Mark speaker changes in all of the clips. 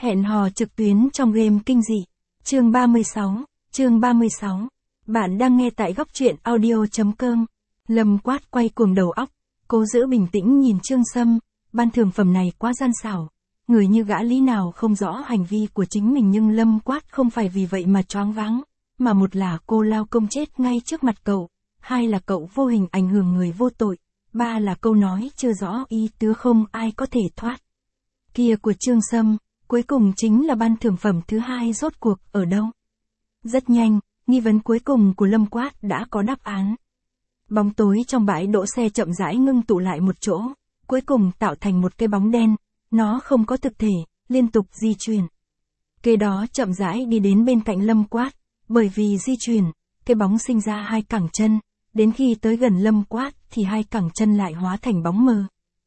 Speaker 1: Hẹn hò trực tuyến trong game kinh dị. Chương 36. Bạn đang nghe tại góc truyện audio.com. Lâm Quát quay cuồng đầu óc, cố giữ bình tĩnh nhìn Trương Sâm, ban thưởng phẩm này quá gian xảo. Người như gã lý nào không rõ hành vi của chính mình, nhưng Lâm Quát không phải vì vậy mà choáng váng, mà một là cô lao công chết ngay trước mặt cậu, hai là cậu vô hình ảnh hưởng người vô tội, ba là câu nói chưa rõ ý tứ không ai có thể thoát kia của Trương Sâm. Cuối cùng chính là ban thưởng phẩm thứ hai rốt cuộc ở đâu? Rất nhanh, nghi vấn cuối cùng của Lâm Quát đã có đáp án. Bóng tối trong bãi đỗ xe chậm rãi ngưng tụ lại một chỗ, cuối cùng tạo thành một cái bóng đen, nó không có thực thể, liên tục di chuyển. Kế đó chậm rãi đi đến bên cạnh Lâm Quát, bởi vì di chuyển, cái bóng sinh ra hai cẳng chân, đến khi tới gần Lâm Quát thì hai cẳng chân lại hóa thành bóng mờ.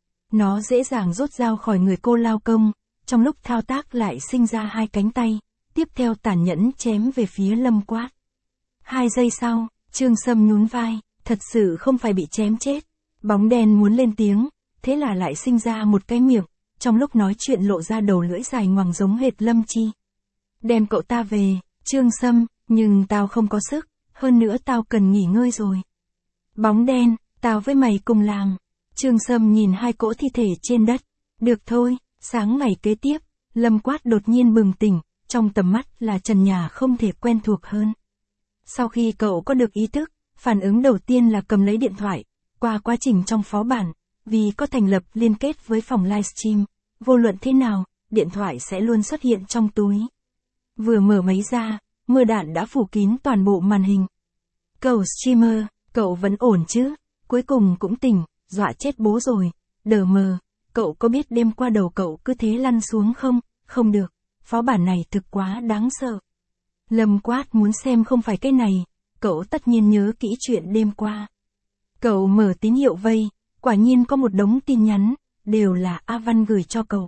Speaker 1: Nó dễ dàng rút dao khỏi người cô lao công, trong lúc thao tác lại sinh ra hai cánh tay, tiếp theo tàn nhẫn chém về phía Lâm Quát. 2 giây sau, Trương Sâm nhún vai, thật sự không phải bị chém chết. Bóng đen muốn lên tiếng, thế là lại sinh ra một cái miệng, trong lúc nói chuyện lộ ra đầu lưỡi dài ngoằng giống hệt Lâm Chi. Đem cậu ta về, Trương Sâm, nhưng tao không có sức, hơn nữa tao cần nghỉ ngơi rồi. Bóng đen, tao với mày cùng làm. Trương Sâm nhìn hai cỗ thi thể trên đất. Được thôi. Sáng ngày kế tiếp, Lâm Quát đột nhiên bừng tỉnh, trong tầm mắt là trần nhà không thể quen thuộc hơn. Sau khi cậu có được ý thức, phản ứng đầu tiên là cầm lấy điện thoại, qua quá trình trong phó bản, vì có thành lập liên kết với phòng livestream, vô luận thế nào, điện thoại sẽ luôn xuất hiện trong túi. Vừa mở máy ra, mưa đạn đã phủ kín toàn bộ màn hình. Cậu streamer, cậu vẫn ổn chứ? Cuối cùng cũng tỉnh, dọa chết bố rồi, đờ mờ. Cậu có biết đêm qua đầu cậu cứ thế lăn xuống không? Không được, phó bản này thực quá đáng sợ. Lâm Quát muốn xem không phải cái này, cậu tất nhiên nhớ kỹ chuyện đêm qua. Cậu mở tín hiệu vây, quả nhiên có một đống tin nhắn, đều là A Văn gửi cho cậu.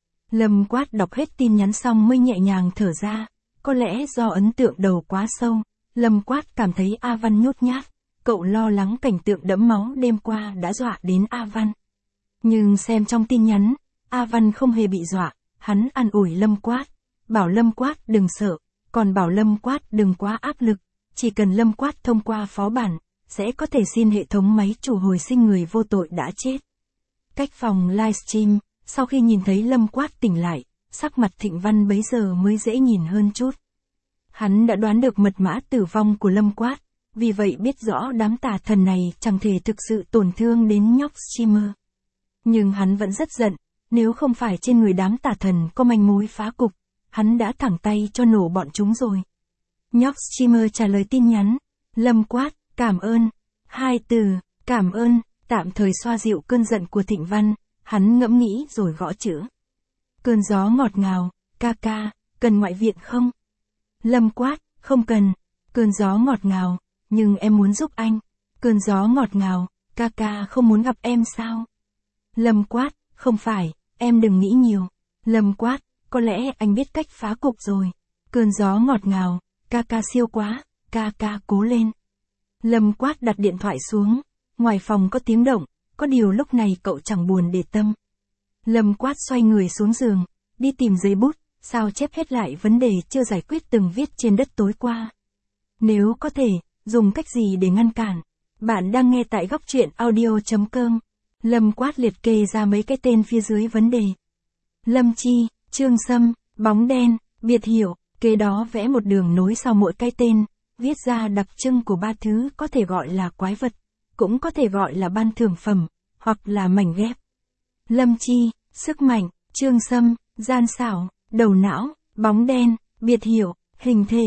Speaker 1: Lâm Quát đọc hết tin nhắn xong mới nhẹ nhàng thở ra, có lẽ do ấn tượng đầu quá sâu, Lâm Quát cảm thấy A Văn nhút nhát, cậu lo lắng cảnh tượng đẫm máu đêm qua đã dọa đến A Văn. Nhưng xem trong tin nhắn, A Văn không hề bị dọa, hắn an ủi Lâm Quát, bảo Lâm Quát đừng sợ, còn bảo Lâm Quát đừng quá áp lực, chỉ cần Lâm Quát thông qua phó bản, sẽ có thể xin hệ thống máy chủ hồi sinh người vô tội đã chết. Cách phòng livestream, sau khi nhìn thấy Lâm Quát tỉnh lại, sắc mặt Thịnh Văn bấy giờ mới dễ nhìn hơn chút. Hắn đã đoán được mật mã tử vong của Lâm Quát, vì vậy biết rõ đám tà thần này chẳng thể thực sự tổn thương đến nhóc streamer. Nhưng hắn vẫn rất giận, nếu không phải trên người đám tà thần có manh mối phá cục, hắn đã thẳng tay cho nổ bọn chúng rồi. Nhóc streamer trả lời tin nhắn, Lâm Quát, cảm ơn. 2 từ, cảm ơn, tạm thời xoa dịu cơn giận của Thịnh Văn, hắn ngẫm nghĩ rồi gõ chữ. Cơn gió ngọt ngào, ca ca, cần ngoại viện không? Lâm Quát, không cần. Cơn gió ngọt ngào, nhưng em muốn giúp anh. Cơn gió ngọt ngào, ca ca không muốn gặp em sao? Lâm Quát, không phải, em đừng nghĩ nhiều. Lâm Quát, có lẽ anh biết cách phá cục rồi. Cơn gió ngọt ngào, ca ca siêu quá, ca ca cố lên. Lâm Quát đặt điện thoại xuống, ngoài phòng có tiếng động, có điều lúc này cậu chẳng buồn để tâm. Lâm Quát xoay người xuống giường, đi tìm giấy bút, sao chép hết lại vấn đề chưa giải quyết từng viết trên đất tối qua. Nếu có thể, dùng cách gì để ngăn cản? Bạn đang nghe tại góc truyện audio.com. Lâm Quát liệt kê ra mấy cái tên phía dưới vấn đề. Lâm Chi, Trương Sâm, bóng đen, biệt hiệu, kế đó vẽ một đường nối sau mỗi cái tên, viết ra đặc trưng của 3 thứ có thể gọi là quái vật, cũng có thể gọi là ban thưởng phẩm, hoặc là mảnh ghép. Lâm Chi, sức mạnh, Trương Sâm, gian xảo, đầu não, bóng đen, biệt hiệu, hình thể,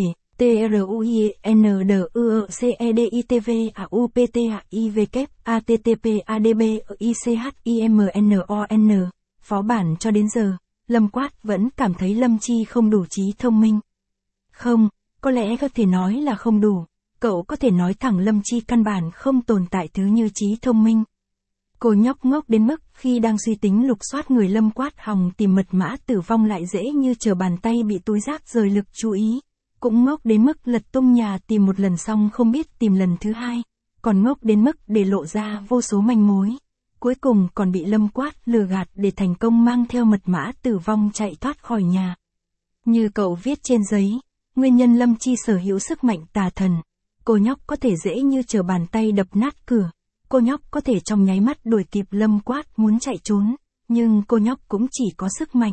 Speaker 1: TRUINDUUCEDITVAUPTHIVKATTPADBICHIMNON. Phó bản cho đến giờ, Lâm Quát vẫn cảm thấy Lâm Chi không đủ trí thông minh. Không, có lẽ có thể nói là không đủ, cậu có thể nói thẳng Lâm Chi căn bản không tồn tại thứ như trí thông minh. Cô nhóc ngốc đến mức khi đang suy tính lục soát người Lâm Quát hòng tìm mật mã tử vong lại dễ như trở bàn tay bị túi rác rời lực chú ý. Cũng ngốc đến mức lật tung nhà tìm một lần xong không biết tìm lần thứ hai, còn ngốc đến mức để lộ ra vô số manh mối. Cuối cùng còn bị Lâm Quát lừa gạt để thành công mang theo mật mã tử vong chạy thoát khỏi nhà. Như cậu viết trên giấy, nguyên nhân Lâm Chi sở hữu sức mạnh tà thần. Cô nhóc có thể dễ như trở bàn tay đập nát cửa. Cô nhóc có thể trong nháy mắt đuổi kịp Lâm Quát muốn chạy trốn. Nhưng cô nhóc cũng chỉ có sức mạnh.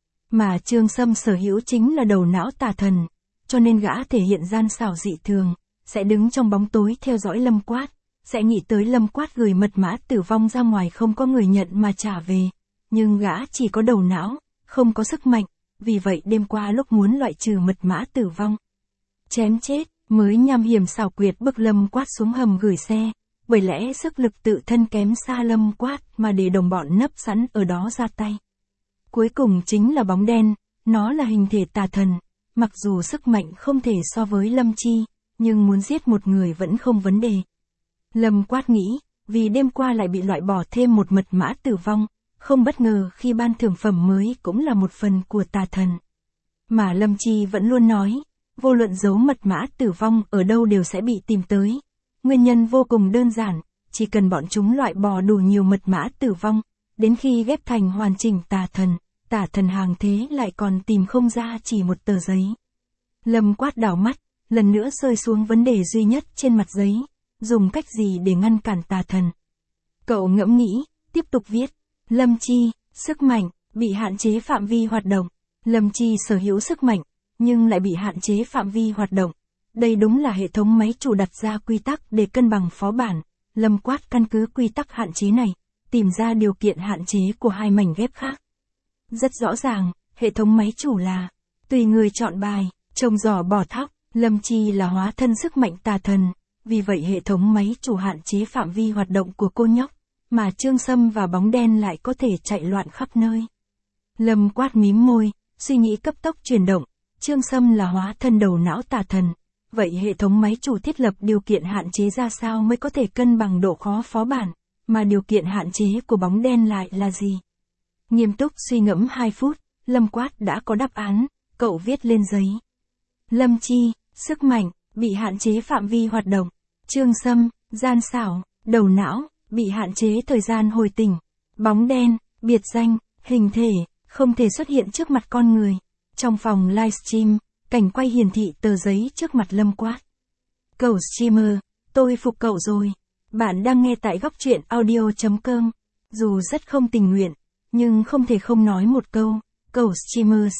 Speaker 1: Mà Trương Sâm sở hữu chính là đầu não tà thần. Cho nên gã thể hiện gian xảo dị thường. Sẽ đứng trong bóng tối theo dõi Lâm Quát. Sẽ nghĩ tới Lâm Quát gửi mật mã tử vong ra ngoài không có người nhận mà trả về. Nhưng gã chỉ có đầu não, không có sức mạnh. Vì vậy đêm qua lúc muốn loại trừ mật mã tử vong, chém chết, mới nham hiểm xảo quyệt bức Lâm Quát xuống hầm gửi xe. Bởi lẽ sức lực tự thân kém xa Lâm Quát mà để đồng bọn nấp sẵn ở đó ra tay. Cuối cùng chính là bóng đen, nó là hình thể tà thần. Mặc dù sức mạnh không thể so với Lâm Chi, nhưng muốn giết một người vẫn không vấn đề. Lâm Quát nghĩ, vì đêm qua lại bị loại bỏ thêm một mật mã tử vong, không bất ngờ khi ban thưởng phẩm mới cũng là một phần của tà thần. Mà Lâm Chi vẫn luôn nói, vô luận giấu mật mã tử vong ở đâu đều sẽ bị tìm tới. Nguyên nhân vô cùng đơn giản, chỉ cần bọn chúng loại bỏ đủ nhiều mật mã tử vong, đến khi ghép thành hoàn chỉnh tà thần hàng thế lại còn tìm không ra chỉ một tờ giấy. Lâm Quát đảo mắt, lần nữa rơi xuống vấn đề duy nhất trên mặt giấy, dùng cách gì để ngăn cản tà thần. Cậu ngẫm nghĩ, tiếp tục viết. Lâm Chi, sức mạnh, bị hạn chế phạm vi hoạt động. Lâm Chi sở hữu sức mạnh, nhưng lại bị hạn chế phạm vi hoạt động. Đây đúng là hệ thống máy chủ đặt ra quy tắc để cân bằng phó bản. Lâm Quát căn cứ quy tắc hạn chế này, tìm ra điều kiện hạn chế của hai mảnh ghép khác. Rất rõ ràng, hệ thống máy chủ là tùy người chọn bài, trồng giỏ bỏ thóc. Lâm Chi là hóa thân sức mạnh tà thần, vì vậy hệ thống máy chủ hạn chế phạm vi hoạt động của cô nhóc, mà Trương Sâm và bóng đen lại có thể chạy loạn khắp nơi. Lâm Quát mím môi, suy nghĩ cấp tốc chuyển động. Trương Sâm là hóa thân đầu não tà thần, vậy hệ thống máy chủ thiết lập điều kiện hạn chế ra sao mới có thể cân bằng độ khó phó bản, mà điều kiện hạn chế của bóng đen lại là gì? Nghiêm túc suy ngẫm 2 phút, Lâm Quát đã có đáp án, cậu viết lên giấy. Lâm Chi, sức mạnh, bị hạn chế phạm vi hoạt động. Trương Sâm, gian xảo, đầu não, bị hạn chế thời gian hồi tỉnh. Bóng đen, biệt danh, hình thể, không thể xuất hiện trước mặt con người. Trong phòng livestream, cảnh quay hiển thị tờ giấy trước mặt Lâm Quát. Cậu streamer, tôi phục cậu rồi. Bạn đang nghe tại góc truyện audio.com. Dù rất không tình nguyện, nhưng không thể không nói một câu. Cậu streamer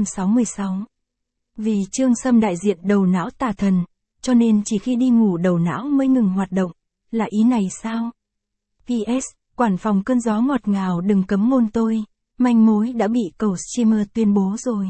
Speaker 1: 666. Vì Trương Sâm đại diện đầu não tà thần, cho nên chỉ khi đi ngủ đầu não mới ngừng hoạt động. Là ý này sao? PS, quản phòng cơn gió ngọt ngào đừng cấm ngôn tôi. Manh mối đã bị cậu streamer tuyên bố rồi.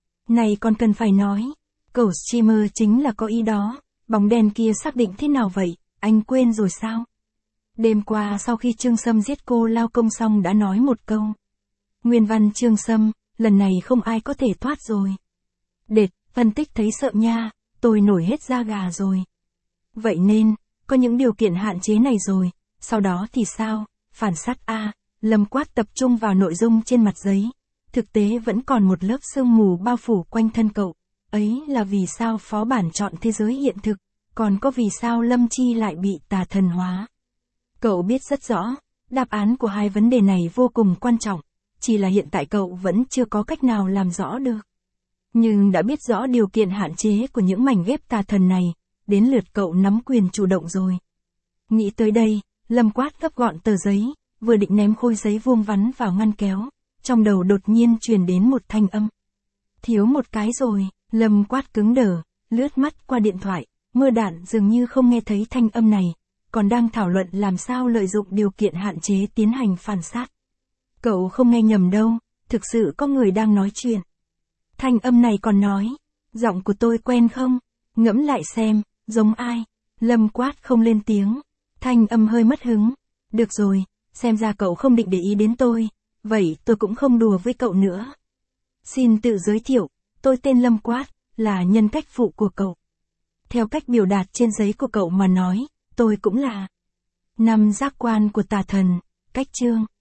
Speaker 1: Này còn cần phải nói. Cậu streamer chính là có ý đó. Bóng đen kia xác định thế nào vậy? Anh quên rồi sao? Đêm qua sau khi Trương Sâm giết cô lao công xong đã nói một câu. Nguyên văn Trương Sâm, lần này không ai có thể thoát rồi. Đệt, phân tích thấy sợ nha, tôi nổi hết da gà rồi. Vậy nên, có những điều kiện hạn chế này rồi, sau đó thì sao? Phản sát A, Lâm Quát tập trung vào nội dung trên mặt giấy. Thực tế vẫn còn một lớp sương mù bao phủ quanh thân cậu. Ấy là vì sao phó bản chọn thế giới hiện thực, còn có vì sao Lâm Chi lại bị tà thần hóa. Cậu biết rất rõ, đáp án của hai vấn đề này vô cùng quan trọng, chỉ là hiện tại cậu vẫn chưa có cách nào làm rõ được. Nhưng đã biết rõ điều kiện hạn chế của những mảnh ghép tà thần này, đến lượt cậu nắm quyền chủ động rồi. Nghĩ tới đây, Lâm Quát gấp gọn tờ giấy, vừa định ném khối giấy vuông vắn vào ngăn kéo, trong đầu đột nhiên truyền đến một thanh âm. Thiếu một cái rồi, Lâm Quát cứng đờ, lướt mắt qua điện thoại, mưa đạn dường như không nghe thấy thanh âm này, còn đang thảo luận làm sao lợi dụng điều kiện hạn chế tiến hành phản sát. Cậu không nghe nhầm đâu, thực sự có người đang nói chuyện. Thanh âm này còn nói, giọng của tôi quen không? Ngẫm lại xem, giống ai? Lâm Quát không lên tiếng, thanh âm hơi mất hứng. Được rồi, xem ra cậu không định để ý đến tôi, vậy tôi cũng không đùa với cậu nữa. Xin tự giới thiệu, tôi tên Lâm Quát, là nhân cách phụ của cậu. Theo cách biểu đạt trên giấy của cậu mà nói, tôi cũng là 5 giác quan của tà thần, cách chương.